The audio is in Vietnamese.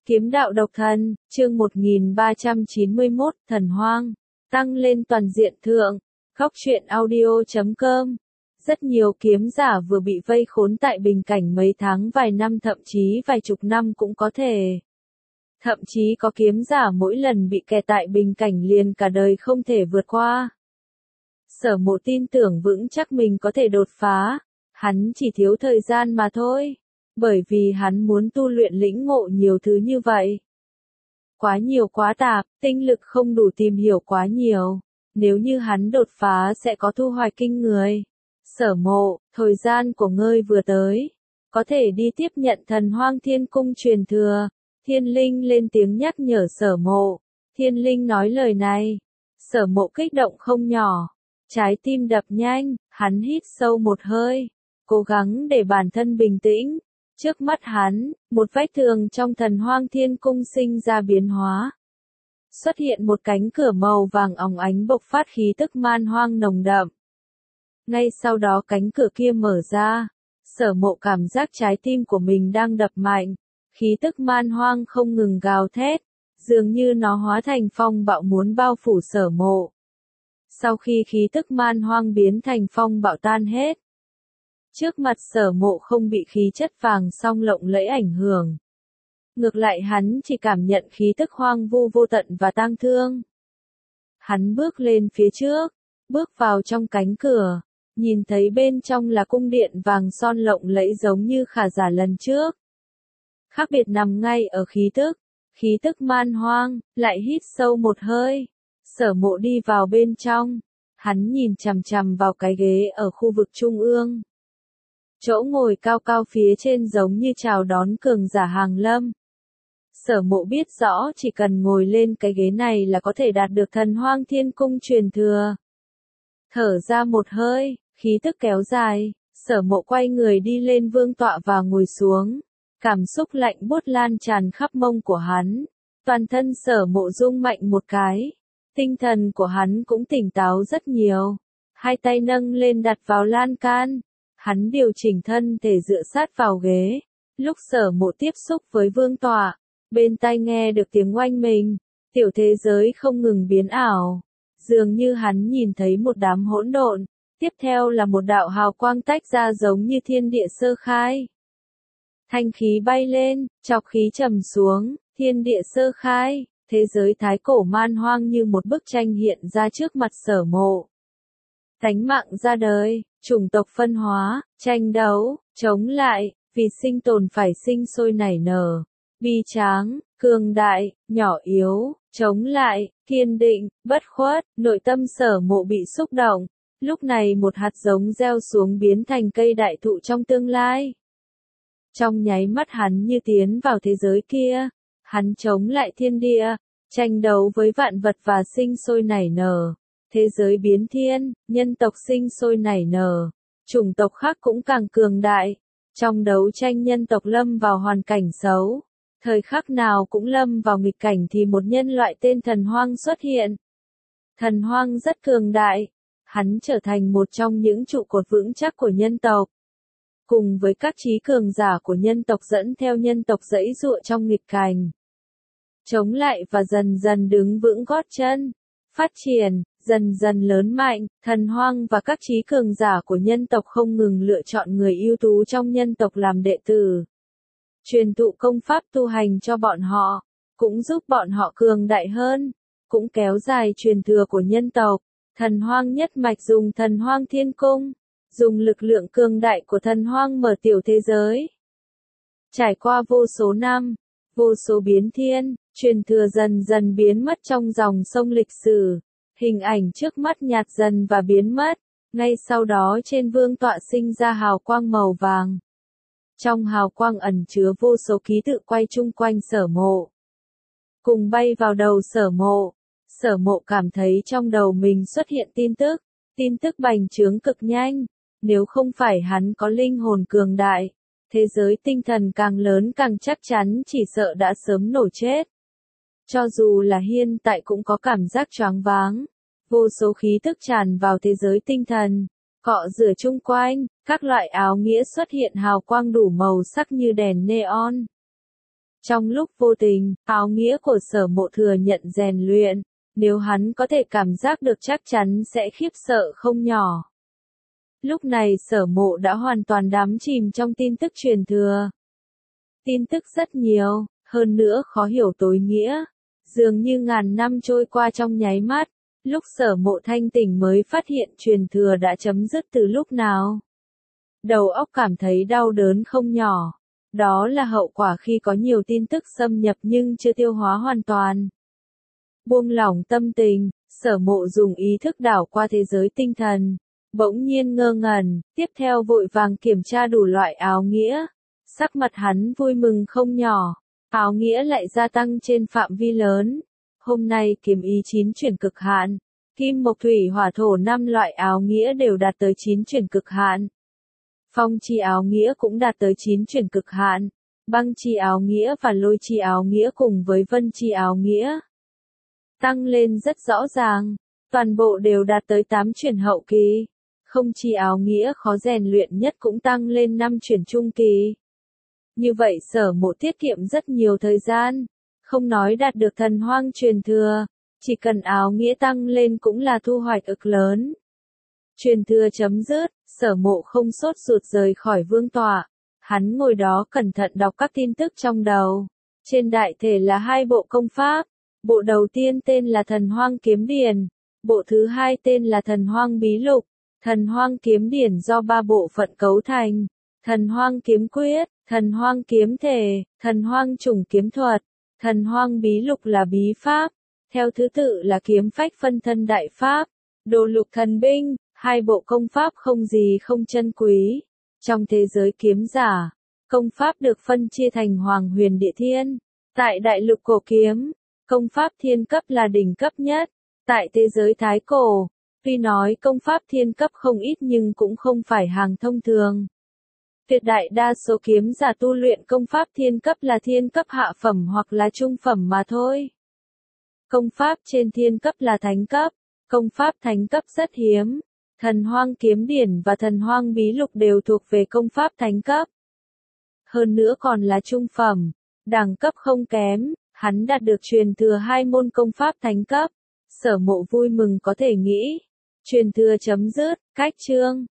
Kiếm đạo độc thần, chương 1391, thần hoang, tăng lên toàn diện thượng, góc truyện audio.com. Rất nhiều kiếm giả vừa bị vây khốn tại bình cảnh mấy tháng vài năm thậm chí vài chục năm cũng có thể. Thậm chí có kiếm giả mỗi lần bị kẹt tại bình cảnh liền cả đời không thể vượt qua. Sở Mộ tin tưởng vững chắc mình có thể đột phá, hắn chỉ thiếu thời gian mà thôi. Bởi vì hắn muốn tu luyện lĩnh ngộ nhiều thứ như vậy. Quá nhiều quá tạp, tinh lực không đủ tìm hiểu quá nhiều. Nếu như hắn đột phá sẽ có thu hoạch kinh người. Sở Mộ, thời gian của ngươi vừa tới. Có thể đi tiếp nhận thần hoang thiên cung truyền thừa. Thiên linh lên tiếng nhắc nhở Sở Mộ. Thiên linh nói lời này. Sở Mộ kích động không nhỏ. Trái tim đập nhanh, hắn hít sâu một hơi. Cố gắng để bản thân bình tĩnh. Trước mắt hắn, một vách tường trong thần hoang thiên cung sinh ra biến hóa. Xuất hiện một cánh cửa màu vàng óng ánh bộc phát khí tức man hoang nồng đậm. Ngay sau đó cánh cửa kia mở ra. Sở Mộ cảm giác trái tim của mình đang đập mạnh. Khí tức man hoang không ngừng gào thét. Dường như nó hóa thành phong bạo muốn bao phủ Sở Mộ. Sau khi khí tức man hoang biến thành phong bạo tan hết. Trước mặt Sở Mộ không bị khí chất vàng song lộng lẫy ảnh hưởng. Ngược lại hắn chỉ cảm nhận khí tức hoang vu vô tận và tang thương. Hắn bước lên phía trước, bước vào trong cánh cửa, nhìn thấy bên trong là cung điện vàng son lộng lẫy giống như khả giả lần trước. Khác biệt nằm ngay ở khí tức man hoang, lại hít sâu một hơi. Sở Mộ đi vào bên trong, hắn nhìn chằm chằm vào cái ghế ở khu vực trung ương. Chỗ ngồi cao cao phía trên giống như chào đón cường giả hàng lâm. Sở Mộ biết rõ chỉ cần ngồi lên cái ghế này là có thể đạt được thần hoang thiên cung truyền thừa. Thở ra một hơi, khí tức kéo dài, Sở Mộ quay người đi lên vương tọa và ngồi xuống. Cảm xúc lạnh buốt lan tràn khắp mông của hắn. Toàn thân Sở Mộ rung mạnh một cái. Tinh thần của hắn cũng tỉnh táo rất nhiều. Hai tay nâng lên đặt vào lan can. Hắn điều chỉnh thân thể dựa sát vào ghế. Lúc Sở Mộ tiếp xúc với vương tọa, bên tai nghe được tiếng oanh mình. Tiểu thế giới không ngừng biến ảo. Dường như hắn nhìn thấy một đám hỗn độn. Tiếp theo là một đạo hào quang tách ra giống như thiên địa sơ khai. Thanh khí bay lên, chọc khí trầm xuống, thiên địa sơ khai. Thế giới thái cổ man hoang như một bức tranh hiện ra trước mặt Sở Mộ. Tánh mạng ra đời, chủng tộc phân hóa, tranh đấu, chống lại, vì sinh tồn phải sinh sôi nảy nở, bi tráng, cường đại, nhỏ yếu, chống lại, kiên định, bất khuất, nội tâm Sở Mộ bị xúc động. Lúc này một hạt giống gieo xuống biến thành cây đại thụ trong tương lai. Trong nháy mắt hắn như tiến vào thế giới kia, hắn chống lại thiên địa, tranh đấu với vạn vật và sinh sôi nảy nở. Thế giới biến thiên, nhân tộc sinh sôi nảy nở, chủng tộc khác cũng càng cường đại. Trong đấu tranh nhân tộc lâm vào hoàn cảnh xấu, thời khắc nào cũng lâm vào nghịch cảnh thì một nhân loại tên Thần Hoang xuất hiện. Thần Hoang rất cường đại, hắn trở thành một trong những trụ cột vững chắc của nhân tộc. Cùng với các trí cường giả của nhân tộc dẫn theo nhân tộc giãy giụa trong nghịch cảnh. Chống lại và dần dần đứng vững gót chân. Phát triển, dần dần lớn mạnh, Thần Hoang và các trí cường giả của nhân tộc không ngừng lựa chọn người ưu tú trong nhân tộc làm đệ tử. Truyền thụ công pháp tu hành cho bọn họ, cũng giúp bọn họ cường đại hơn, cũng kéo dài truyền thừa của nhân tộc. Thần Hoang nhất mạch dùng thần hoang thiên cung, dùng lực lượng cường đại của thần hoang mở tiểu thế giới. Trải qua vô số năm, vô số biến thiên, truyền thừa dần dần biến mất trong dòng sông lịch sử. Hình ảnh trước mắt nhạt dần và biến mất. Ngay sau đó trên vương tọa sinh ra hào quang màu vàng. Trong hào quang ẩn chứa vô số ký tự quay chung quanh Sở Mộ. Cùng bay vào đầu Sở Mộ. Sở Mộ cảm thấy trong đầu mình xuất hiện tin tức bành trướng cực nhanh. Nếu không phải hắn có linh hồn cường đại, thế giới tinh thần càng lớn càng chắc chắn chỉ sợ đã sớm nổ chết. Cho dù là hiện tại cũng có cảm giác choáng váng. Vô số khí tức tràn vào thế giới tinh thần, cọ rửa chung quanh, các loại áo nghĩa xuất hiện hào quang đủ màu sắc như đèn neon. Trong lúc vô tình, áo nghĩa của Sở Mộ thừa nhận rèn luyện, nếu hắn có thể cảm giác được chắc chắn sẽ khiếp sợ không nhỏ. Lúc này Sở Mộ đã hoàn toàn đắm chìm trong tin tức truyền thừa. Tin tức rất nhiều, hơn nữa khó hiểu tối nghĩa. Dường như ngàn năm trôi qua trong nháy mắt, lúc Sở Mộ thanh tỉnh mới phát hiện truyền thừa đã chấm dứt từ lúc nào. Đầu óc cảm thấy đau đớn không nhỏ. Đó là hậu quả khi có nhiều tin tức xâm nhập nhưng chưa tiêu hóa hoàn toàn. Buông lỏng tâm tình, Sở Mộ dùng ý thức đảo qua thế giới tinh thần. Bỗng nhiên ngơ ngẩn, tiếp theo vội vàng kiểm tra đủ loại áo nghĩa. Sắc mặt hắn vui mừng không nhỏ. Áo nghĩa lại gia tăng trên phạm vi lớn. Hôm nay kiếm ý 9 chuyển cực hạn. Kim mộc thủy hỏa thổ 5 loại áo nghĩa đều đạt tới 9 chuyển cực hạn. Phong chi áo nghĩa cũng đạt tới 9 chuyển cực hạn. Băng chi áo nghĩa và lôi chi áo nghĩa cùng với vân chi áo nghĩa tăng lên rất rõ ràng. Toàn bộ đều đạt tới 8 chuyển hậu kỳ. Không chi áo nghĩa khó rèn luyện nhất cũng tăng lên 5 chuyển trung kỳ. Như vậy Sở Mộ tiết kiệm rất nhiều thời gian. Không nói đạt được thần hoang truyền thừa, chỉ cần áo nghĩa tăng lên cũng là thu hoạch ức lớn. Truyền thừa chấm dứt, Sở Mộ không sốt ruột rời khỏi vương tọa. Hắn ngồi đó cẩn thận đọc các tin tức trong đầu. Trên đại thể là 2 bộ công pháp. Bộ đầu tiên tên là Thần Hoang Kiếm Điển. Bộ thứ hai tên là Thần Hoang Bí Lục. Thần Hoang Kiếm Điển do 3 bộ phận cấu thành. Thần Hoang Kiếm Quyết, Thần Hoang Kiếm Thể, Thần Hoang Chủng Kiếm Thuật. Thần Hoang Bí Lục là bí pháp. Theo thứ tự là kiếm phách phân thân đại pháp. Đồ lục thần binh. 2 bộ công pháp không gì không chân quý. Trong thế giới kiếm giả, công pháp được phân chia thành Hoàng Huyền Địa Thiên. Tại đại lục cổ kiếm, công pháp thiên cấp là đỉnh cấp nhất. Tại thế giới thái cổ, tuy nói công pháp thiên cấp không ít nhưng cũng không phải hàng thông thường. Tuyệt đại đa số kiếm giả tu luyện công pháp thiên cấp là thiên cấp hạ phẩm hoặc là trung phẩm mà thôi. Công pháp trên thiên cấp là thánh cấp, công pháp thánh cấp rất hiếm. Thần Hoang Kiếm Điển và Thần Hoang Bí Lục đều thuộc về công pháp thánh cấp. Hơn nữa còn là trung phẩm, đẳng cấp không kém, hắn đạt được truyền thừa 2 môn công pháp thánh cấp. Sở Mộ vui mừng có thể nghĩ. Truyền thừa chấm dứt, cách chương.